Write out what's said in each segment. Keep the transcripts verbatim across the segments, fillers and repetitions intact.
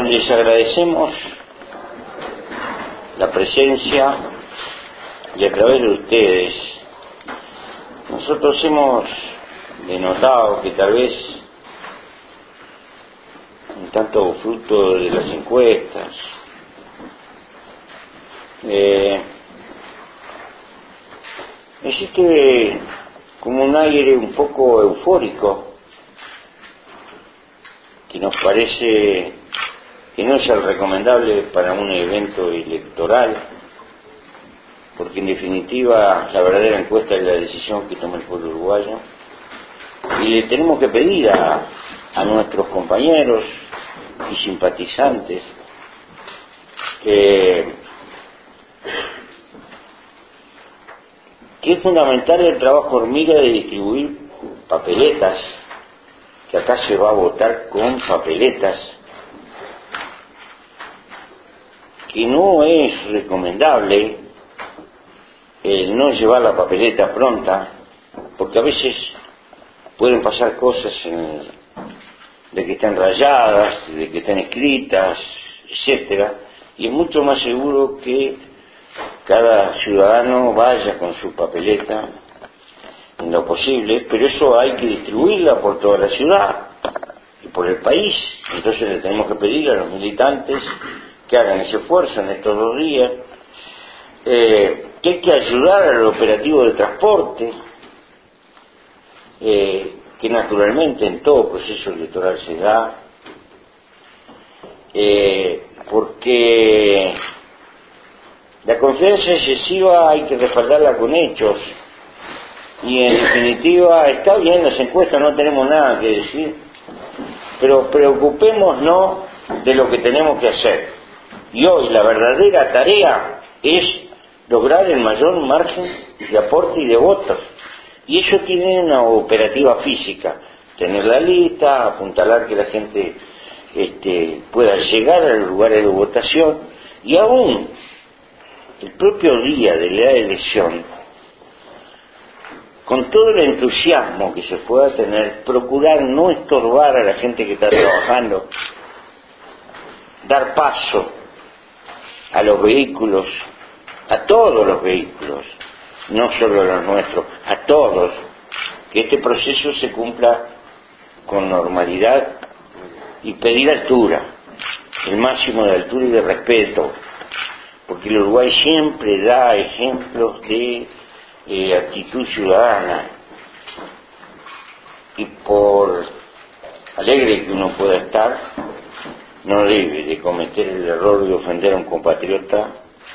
les agradecemos la presencia y a través de ustedes nosotros hemos denotado que tal vez un tanto fruto de las encuestas eh, existe como un aire un poco eufórico que nos parece que no es el recomendable para un evento electoral, porque en definitiva la verdadera encuesta es la decisión que toma el pueblo uruguayo, y le tenemos que pedir a, a nuestros compañeros y simpatizantes que, que es fundamental el trabajo hormiga de distribuir papeletas, que acá se va a votar con papeletas, que no es recomendable el no llevar la papeleta pronta, porque a veces pueden pasar cosas en, de que están rayadas, de que están escritas, etcétera, y es mucho más seguro que cada ciudadano vaya con su papeleta en lo posible, pero eso hay que distribuirla por toda la ciudad y por el país. Entonces le tenemos que pedir a los militantes que hagan ese esfuerzo en estos dos días, eh, que hay que ayudar al operativo de transporte, eh, que naturalmente en todo proceso electoral se da, eh, porque la confianza excesiva hay que respaldarla con hechos, y en definitiva está bien las encuestas, no tenemos nada que decir, pero preocupémonos de lo que tenemos que hacer, y hoy la verdadera tarea es lograr el mayor margen de aporte y de votos, y eso tiene una operativa física, tener la lista, apuntalar que la gente este, pueda llegar a los lugares de votación, y aún el propio día de la elección, con todo el entusiasmo que se pueda tener, procurar no estorbar a la gente que está trabajando, dar paso a los vehículos, a todos los vehículos, no solo a los nuestros, a todos, que este proceso se cumpla con normalidad, y pedir altura, el máximo de altura y de respeto, porque el Uruguay siempre da ejemplos de eh, actitud ciudadana, y por alegre que uno pueda estar, no debe de cometer el error de ofender a un compatriota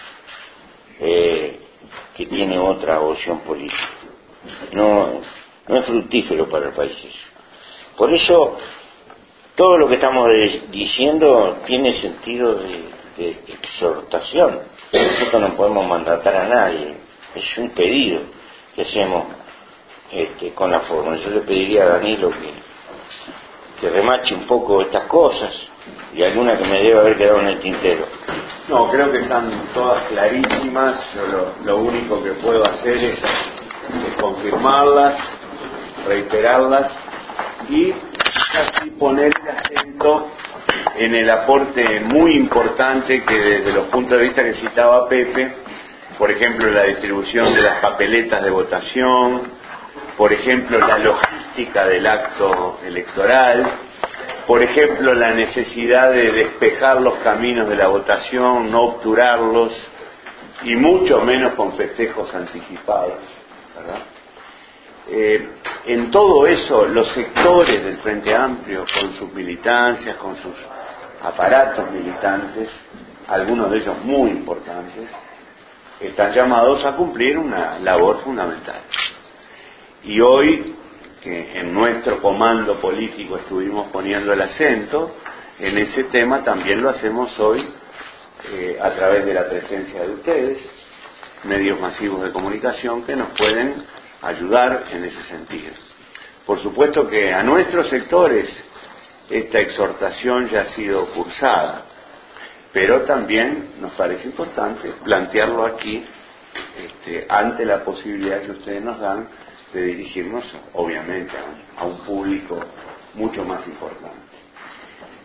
eh, que tiene otra opción política. No, no es fructífero para el país eso. Por eso todo lo que estamos de, diciendo tiene sentido de, de exhortación. Nosotros no podemos mandatar a nadie, es un pedido que hacemos este, con la forma. Yo le pediría a Danilo que, que remache un poco estas cosas, y alguna que me debe haber quedado en el tintero. No, creo que están todas clarísimas. Yo lo, lo único que puedo hacer es, es confirmarlas, reiterarlas y casi poner el acento en el aporte muy importante que desde los puntos de vista que citaba Pepe, por ejemplo la distribución de las papeletas de votación, por ejemplo la logística del acto electoral, por ejemplo la necesidad de despejar los caminos de la votación, no obturarlos, y mucho menos con festejos anticipados, ¿verdad? Eh, en todo eso los sectores del Frente Amplio, con sus militancias, con sus aparatos militantes, algunos de ellos muy importantes, están llamados a cumplir una labor fundamental. Y hoy, que en nuestro comando político estuvimos poniendo el acento en ese tema, también lo hacemos hoy eh, a través de la presencia de ustedes, medios masivos de comunicación que nos pueden ayudar en ese sentido. Por supuesto que a nuestros sectores esta exhortación ya ha sido cursada, pero también nos parece importante plantearlo aquí este, ante la posibilidad que ustedes nos dan de dirigirnos obviamente a un, a un público mucho más importante.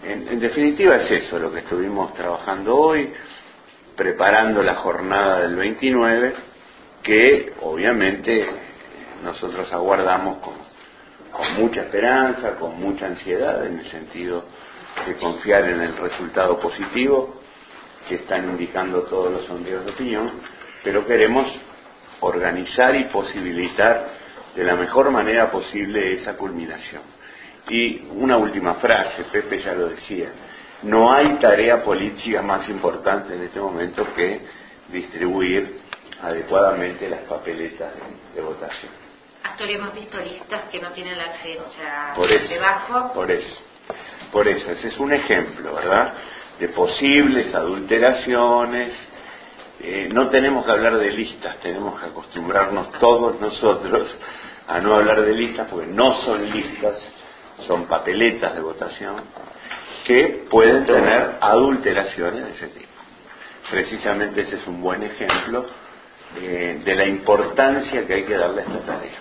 en, en definitiva es eso lo que estuvimos trabajando hoy, preparando la jornada del veintinueve, que obviamente nosotros aguardamos con, con mucha esperanza, con mucha ansiedad, en el sentido de confiar en el resultado positivo que están indicando todos los sondeos de opinión, pero queremos organizar y posibilitar de la mejor manera posible esa culminación. Y una última frase, Pepe ya lo decía, no hay tarea política más importante en este momento que distribuir adecuadamente las papeletas de, de votación. Hasta hoy hemos visto listas que no tienen la fecha por eso, debajo. Por eso, por eso, ese es un ejemplo, ¿verdad?, de posibles adulteraciones. Eh, no tenemos que hablar de listas, tenemos que acostumbrarnos todos nosotros a no hablar de listas, porque no son listas, son papeletas de votación que pueden tener adulteraciones de ese tipo. Precisamente ese es un buen ejemplo eh, de la importancia que hay que darle a esta tarea.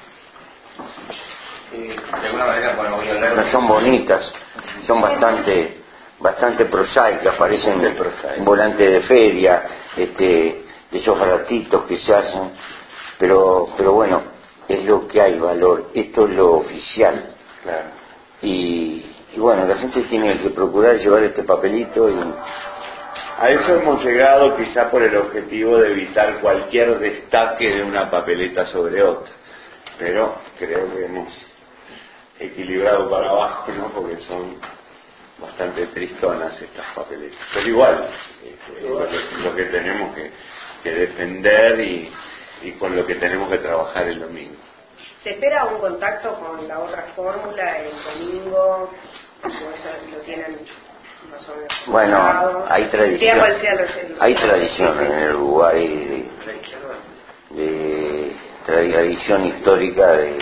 Eh, de alguna manera, bueno, voy a hablar de... Son bonitas, son bastante bastante prosaicas, parecen un volante de feria, este, de esos ratitos que se hacen, pero pero bueno, es lo que hay valor, esto es lo oficial. Claro. Y, y bueno, la gente tiene que procurar llevar este papelito y... A eso hemos llegado quizá por el objetivo de evitar cualquier destaque de una papeleta sobre otra, pero creo que hemos equilibrado para abajo, ¿no?, porque son bastante tristonas estas papeletas, pero igual este, lo, que, lo que tenemos que, que defender y, y con lo que tenemos que trabajar el domingo. ¿Se espera un contacto con la otra fórmula el domingo? ¿O eso lo tienen más o menos? Bueno, hay tradición, cual sea los, hay tradición en el Uruguay de, de tradición histórica de,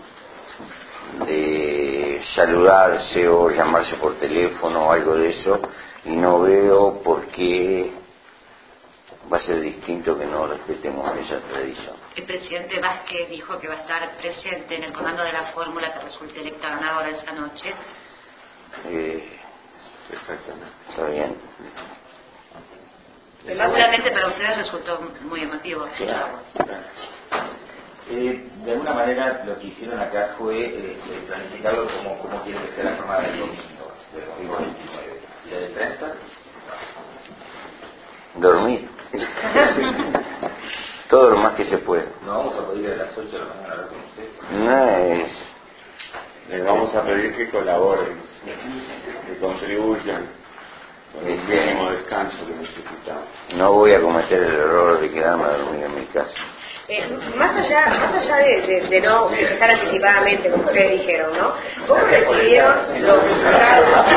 de saludarse o llamarse por teléfono o algo de eso, y no veo por qué va a ser distinto que no respetemos esa tradición. El presidente Vázquez dijo que va a estar presente en el comando de la fórmula que resulte electa ganadora esa noche. Eh, Exactamente. Está bien. Seguramente para ustedes resultó muy emotivo. Claro. Eh, de alguna manera lo que hicieron acá fue eh, planificarlo como, como quiere que sea la jornada del domingo, del domingo veintinueve. ¿Y la de treinta? Dormir. Todo lo más que se pueda. No vamos a poder ir a las ocho de la mañana a hablar con usted. No es... Les vamos a pedir que colaboren, que contribuyan con el mínimo descanso que necesitamos. No voy a cometer el error de quedarme a dormir en mi casa. Eh, más allá, más allá de, de, de no festejar anticipadamente, como ustedes dijeron, ¿no? ¿Cómo recibieron los resultados?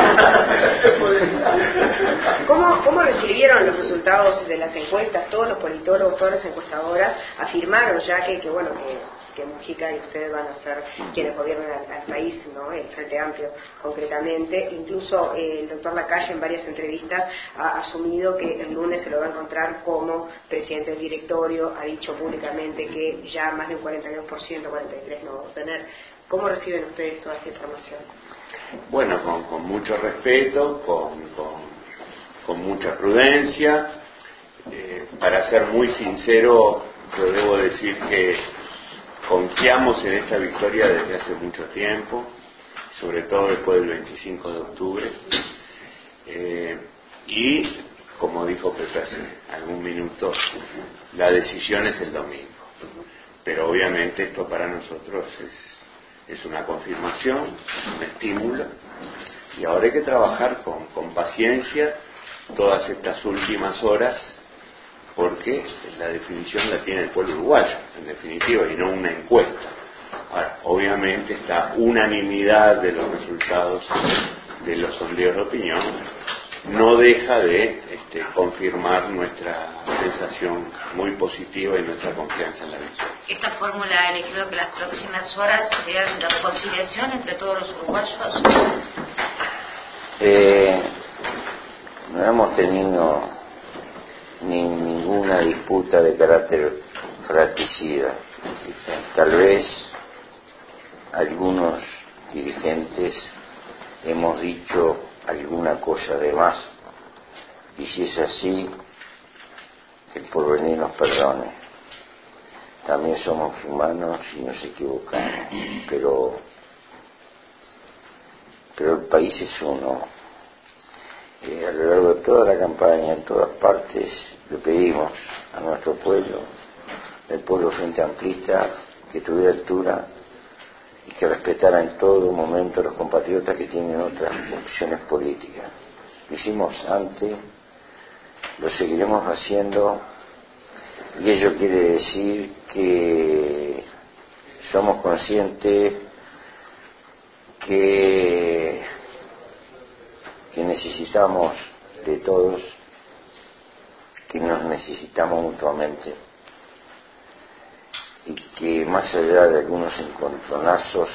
¿Cómo, ¿Cómo recibieron los resultados de las encuestas? Todos los politólogos, todas las encuestadoras afirmaron ya que, que bueno, que que Mujica y ustedes van a ser quienes gobiernan al, al país, ¿no?, el Frente Amplio concretamente. Incluso eh, el doctor Lacalle en varias entrevistas ha asumido que el lunes se lo va a encontrar como presidente del directorio, ha dicho públicamente que ya más de un cuarenta y dos por ciento, cuarenta y tres por ciento no va a obtener. ¿Cómo reciben ustedes toda esta información? Bueno, con, con mucho respeto, con, con, con mucha prudencia. Eh, para ser muy sincero, yo debo decir que confiamos en esta victoria desde hace mucho tiempo, sobre todo después del veinticinco de octubre, eh, y como dijo Pepe hace algún minuto, la decisión es el domingo, pero obviamente esto para nosotros es, es una confirmación, un estímulo, y ahora hay que trabajar con, con paciencia todas estas últimas horas, porque la definición la tiene el pueblo uruguayo, en definitiva, y no una encuesta. Ahora, obviamente esta unanimidad de los resultados de los sondeos de opinión no deja de este, confirmar nuestra sensación muy positiva y nuestra confianza en la victoria. Esta fórmula ha elegido que las próximas horas sean de reconciliación entre todos los uruguayos. Eh, no hemos tenido ni ninguna disputa de carácter fratricida. Tal vez algunos dirigentes hemos dicho alguna cosa de más, y si es así, que el porvenir nos perdone. También somos humanos y nos equivocamos, pero pero el país es uno. Eh, a lo largo de toda la campaña, en todas partes, le pedimos a nuestro pueblo, el pueblo frente amplista, que tuviera altura y que respetara en todo momento a los compatriotas que tienen otras opciones políticas. Lo hicimos antes, lo seguiremos haciendo, y ello quiere decir que somos conscientes que, que necesitamos de todos, que nos necesitamos mutuamente, y que más allá de algunos encontronazos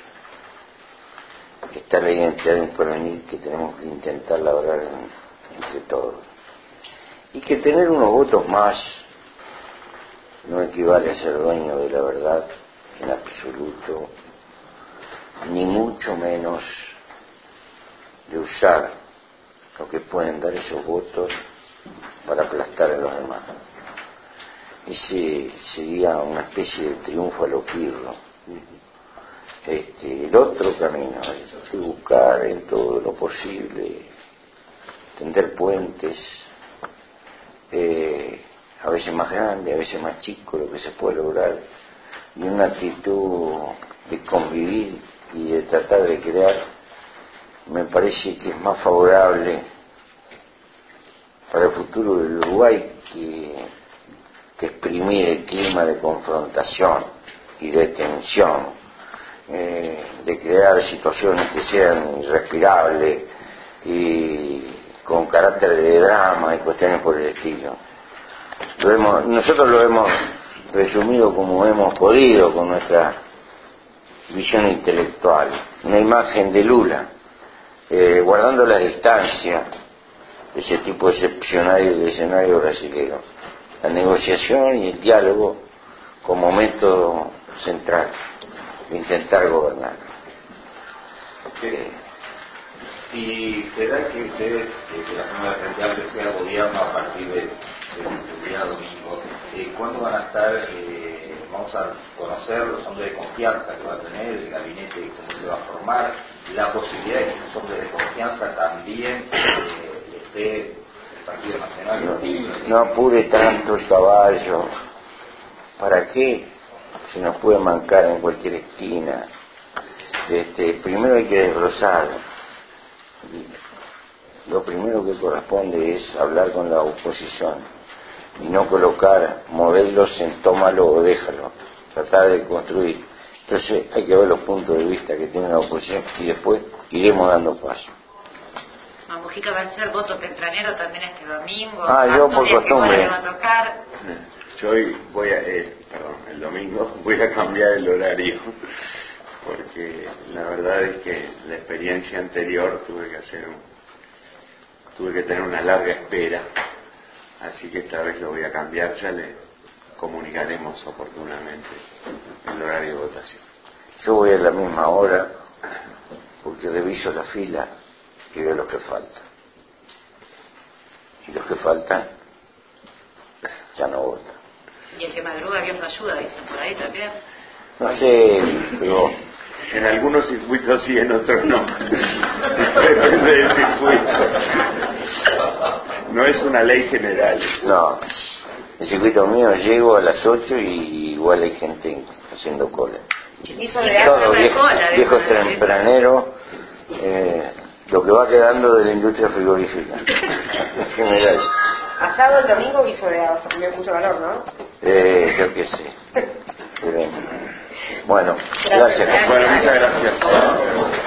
está la identidad de un porvenir que tenemos que intentar labrar en, entre todos, y que tener unos votos más no equivale a ser dueño de la verdad en absoluto, ni mucho menos de usar lo que pueden dar esos votos para aplastar a los demás. Ese sería una especie de triunfo a lo pirro. Este, el otro camino es de buscar en todo lo posible tender puentes, eh, a veces más grandes, a veces más chicos, lo que se puede lograr, y una actitud de convivir y de tratar de crear, me parece que es más favorable para el futuro del Uruguay que, que exprimir el clima de confrontación y de tensión, eh, de crear situaciones que sean irrespirables y con carácter de drama y cuestiones por el estilo. Lo hemos, nosotros lo hemos resumido como hemos podido con nuestra visión intelectual, una imagen de Lula, eh, guardando la distancia de ese tipo excepcional de escenario brasileño, la negociación y el diálogo como método central de intentar gobernar. Eh, si se da que ustedes, eh, que la Cámara de Frente Amplio sea gobierno a partir del, del día domingo, eh, ¿cuándo van a estar, eh, vamos a conocer los hombres de confianza que va a tener, el gabinete, cómo se va a formar, la posibilidad de que esos hombres de confianza también eh, esté el Partido Nacional? No, no apure tanto el caballo. ¿Para qué? Se nos puede mancar en cualquier esquina. Este, primero hay que desbrozar. Lo primero que corresponde es hablar con la oposición y no colocar modelos en tómalo o déjalo, tratar de construir. Entonces hay que ver los puntos de vista que tiene la oposición y después iremos dando paso. Ah, Mujica va a ser voto tempranero también este domingo. Ah, yo por costumbre. Le va a tocar? Yo hoy voy a, eh, perdón, el domingo voy a cambiar el horario, porque la verdad es que la experiencia anterior tuve que hacer un, tuve que tener una larga espera, así que esta vez lo voy a cambiar, ya le comunicaremos oportunamente el horario de votación. Yo voy a la misma hora porque reviso la fila y veo los que faltan. Y los que faltan ya no votan. Y el que madruga, Dios lo ayuda, dicen por ahí también. No sé, pero en algunos circuitos sí, en otros no. Depende del circuito. No es una ley general. no. El circuito mío llego a las ocho y igual hay gente haciendo cola. Hizo de agua Todo de viejo, cola, de viejo cola, sí. tempranero, eh, lo que va quedando de la industria frigorífica en general. asado el domingo, guiso de agua, me puso valor, ¿no? Eh, yo qué sé. Pero, bueno, Gracias. gracias. Bueno, muchas gracias.